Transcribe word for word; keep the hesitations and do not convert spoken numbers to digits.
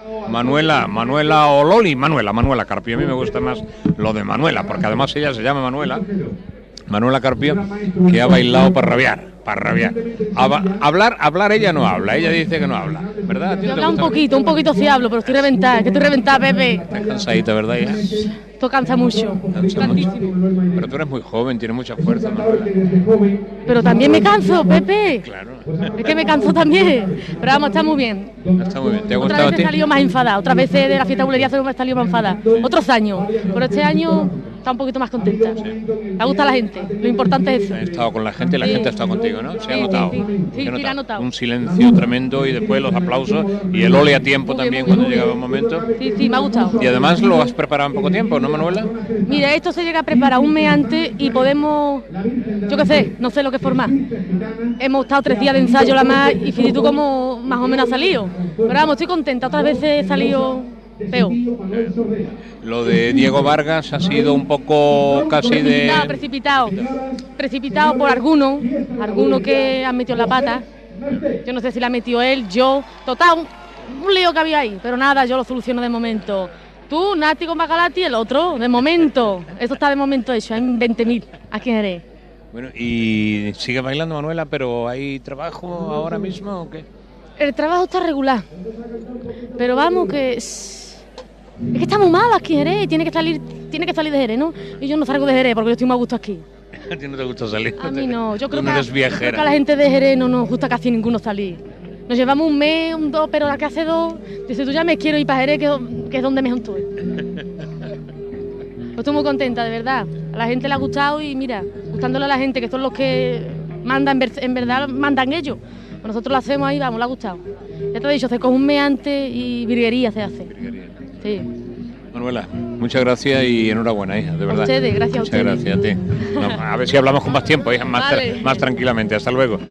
Manuela, Manuela o Loli, Manuela, Manuela Carpio. A mí me gusta más lo de Manuela, porque además ella se llama Manuela, Manuela Carpio, que ha bailado para rabiar, para rabiar. Hab- hablar, hablar ella no habla, ella dice que no habla, ¿verdad? Yo hablo un poquito, un poquito sí hablo, pero estoy reventada, es que estoy reventada, Pepe. Estás cansadita, ¿verdad? Ya? Esto cansa mucho, Cansa mucho. tantísimo. Pero tú eres muy joven, tienes mucha fuerza, Manuela. Pero también me canso, Pepe. Claro. Es que me canso también. Pero vamos, está muy bien. Está muy bien. ¿Te ha Otras gustado a veces ti? he salido más enfadada, otras veces de la fiesta bulería he salido más enfadada. Otros años, pero este año está un poquito más contenta. Me gusta la gente, lo importante es eso. He estado con la gente, la Sí. gente ha estado contigo, ¿no? Se ha Sí, notado. sí, sí. Sí, Se ha sí, la ha notado. Un silencio tremendo y después los aplausos y el ole a tiempo Muy bien, también muy bien, cuando muy llegaba bien. un momento. Sí, sí, me ha gustado. Y además lo has preparado en poco tiempo, ¿no, Manuela? Mira, esto se llega a preparar un mes antes y podemos, yo qué sé, no sé lo que formar. Hemos estado tres días de ensayo la más y fíjate tú cómo más o menos ha salido. Pero vamos, estoy contenta, otras veces he salido feo. Lo de Diego Vargas ha sido un poco casi de... Precipitado, precipitado. Precipitado por algunos, algunos que han metido la pata. Yo no sé si la ha metido él, yo. Total, un, un lío que había ahí, pero nada, yo lo soluciono de momento. Tú, Nati con Bacalati, el otro, de momento. Esto está de momento hecho, hay veinte mil aquí en Jerez. Bueno, y sigue bailando, Manuela, pero ¿hay trabajo ahora mismo o qué? El trabajo está regular, pero vamos que... Es, es que está muy mal aquí en Jerez, tiene que salir, tiene que salir de Jerez, ¿no? Y yo no salgo de Jerez porque yo estoy más a gusto aquí. ¿A ti no te gusta salir? A mí no, yo creo, Tú no que, eres yo creo viajera. que a la gente de Jerez no nos gusta casi ninguno salir. Nos llevamos un mes, un dos, pero la que hace dos, dice tú ya me quiero ir para Jerez, que, que es donde mejor estoy. Pues estoy muy contenta, de verdad. A la gente le ha gustado y mira, gustándole a la gente, que son los que mandan, en, ver- en verdad mandan ellos. Pues nosotros lo hacemos ahí, vamos, le ha gustado. Ya te he dicho, se coge un mes antes y virguería se hace. Sí. Manuela, muchas gracias y enhorabuena, hija, de verdad. ustedes, gracias a Muchas ustedes. gracias a ti. No, a ver si hablamos con más tiempo, hija, más, Vale. tra- más tranquilamente. Hasta luego.